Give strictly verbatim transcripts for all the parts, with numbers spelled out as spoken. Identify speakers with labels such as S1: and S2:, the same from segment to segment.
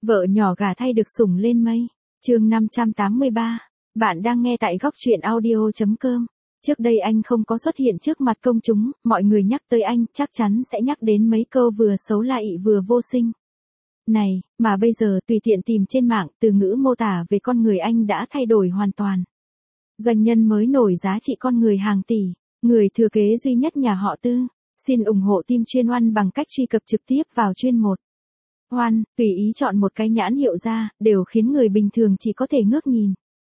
S1: Vợ nhỏ gà thay được sủng lên mây. Chương năm trăm tám mươi ba. Bạn đang nghe tại góc truyện audio chấm com. Trước đây anh không có xuất hiện trước mặt công chúng, mọi người nhắc tới anh chắc chắn sẽ nhắc đến mấy câu vừa xấu lạ ị vừa vô sinh. Này, mà bây giờ tùy tiện tìm trên mạng, từ ngữ mô tả về con người anh đã thay đổi hoàn toàn. Doanh nhân mới nổi giá trị con người hàng tỷ, người thừa kế duy nhất nhà họ Tư. Xin ủng hộ team chuyên Oan bằng cách truy cập trực tiếp vào chuyên một. Oan, tùy ý chọn một cái nhãn hiệu ra, đều khiến người bình thường chỉ có thể ngước nhìn.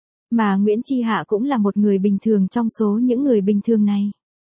S1: Mà Nguyễn Chi Hạ cũng là một người bình thường trong số những người bình thường này.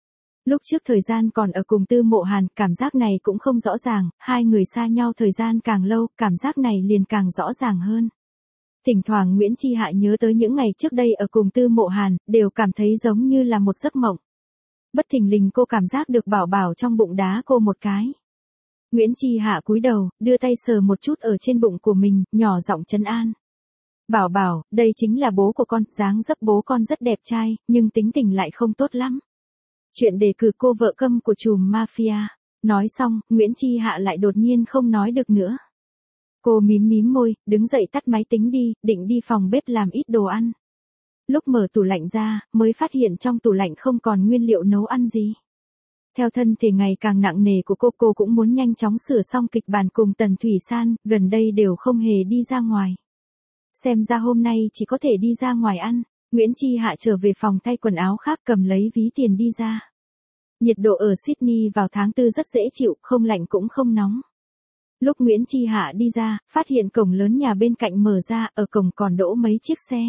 S1: Lúc trước thời gian còn ở cùng Tư Mộ Hàn, cảm giác này cũng không rõ ràng, hai người xa nhau thời gian càng lâu, cảm giác này liền càng rõ ràng hơn. Thỉnh thoảng Nguyễn Chi Hạ nhớ tới những ngày trước đây ở cùng Tư Mộ Hàn, đều cảm thấy giống như là một giấc mộng. Bất thình lình cô cảm giác được Bảo Bảo trong bụng đá cô một cái. Nguyễn Chi Hạ cúi đầu, đưa tay sờ một chút ở trên bụng của mình, nhỏ giọng trấn an. Bảo Bảo, đây chính là bố của con, dáng dấp bố con rất đẹp trai, nhưng tính tình lại không tốt lắm. Chuyện đề cử cô vợ câm của trùm mafia. Nói xong, Nguyễn Chi Hạ lại đột nhiên không nói được nữa. Cô mím mím môi, đứng dậy tắt máy tính đi, định đi phòng bếp làm ít đồ ăn. Lúc mở tủ lạnh ra, mới phát hiện trong tủ lạnh không còn nguyên liệu nấu ăn gì. Theo thân thể ngày càng nặng nề của cô, cô cũng muốn nhanh chóng sửa xong kịch bản cùng Tần Thủy San, gần đây đều không hề đi ra ngoài. Xem ra hôm nay chỉ có thể đi ra ngoài ăn. Nguyễn Chi Hạ trở về phòng thay quần áo khác, cầm lấy ví tiền đi ra. Nhiệt độ ở Sydney vào tháng tư rất dễ chịu, không lạnh cũng không nóng. Lúc Nguyễn Chi Hạ đi ra, phát hiện cổng lớn nhà bên cạnh mở ra, ở cổng còn đỗ mấy chiếc xe.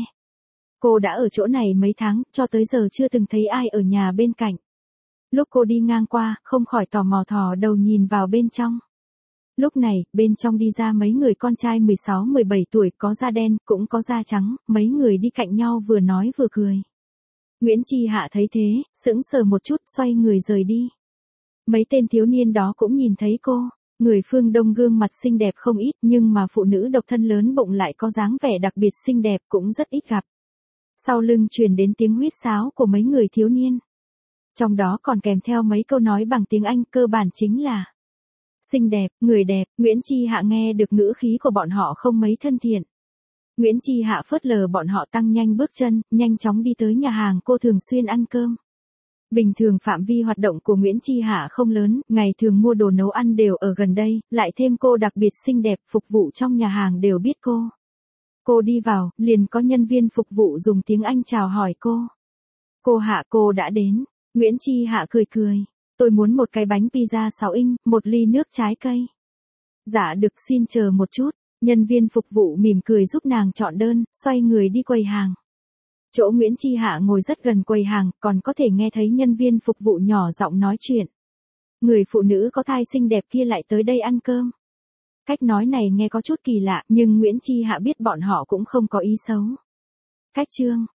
S1: Cô đã ở chỗ này mấy tháng, cho tới giờ chưa từng thấy ai ở nhà bên cạnh. Lúc cô đi ngang qua, không khỏi tò mò thò đầu nhìn vào bên trong. Lúc này, bên trong đi ra mấy người con trai mười sáu mười bảy tuổi, có da đen, cũng có da trắng, mấy người đi cạnh nhau vừa nói vừa cười. Nguyễn Chi Hạ thấy thế, sững sờ một chút, xoay người rời đi. Mấy tên thiếu niên đó cũng nhìn thấy cô. Người phương Đông gương mặt xinh đẹp không ít, nhưng mà phụ nữ độc thân lớn bụng lại có dáng vẻ đặc biệt xinh đẹp cũng rất ít gặp. Sau lưng truyền đến tiếng huýt sáo của mấy người thiếu niên. Trong đó còn kèm theo mấy câu nói bằng tiếng Anh, cơ bản chính là xinh đẹp, người đẹp. Nguyễn Chi Hạ nghe được ngữ khí của bọn họ không mấy thân thiện. Nguyễn Chi Hạ phớt lờ bọn họ, tăng nhanh bước chân, nhanh chóng đi tới nhà hàng cô thường xuyên ăn cơm. Bình thường phạm vi hoạt động của Nguyễn Chi Hạ không lớn, ngày thường mua đồ nấu ăn đều ở gần đây, lại thêm cô đặc biệt xinh đẹp, phục vụ trong nhà hàng đều biết cô. Cô đi vào, liền có nhân viên phục vụ dùng tiếng Anh chào hỏi cô. Cô Hạ, cô đã đến. Nguyễn Chi Hạ cười cười. Tôi muốn một cái bánh pizza sáu inch, một ly nước trái cây. Dạ được, xin chờ một chút. Nhân viên phục vụ mỉm cười giúp nàng chọn đơn, xoay người đi quầy hàng. Chỗ Nguyễn Chi Hạ ngồi rất gần quầy hàng, còn có thể nghe thấy nhân viên phục vụ nhỏ giọng nói chuyện. Người phụ nữ có thai xinh đẹp kia lại tới đây ăn cơm. Cách nói này nghe có chút kỳ lạ, nhưng Nguyễn Chi Hạ biết bọn họ cũng không có ý xấu. Cách chương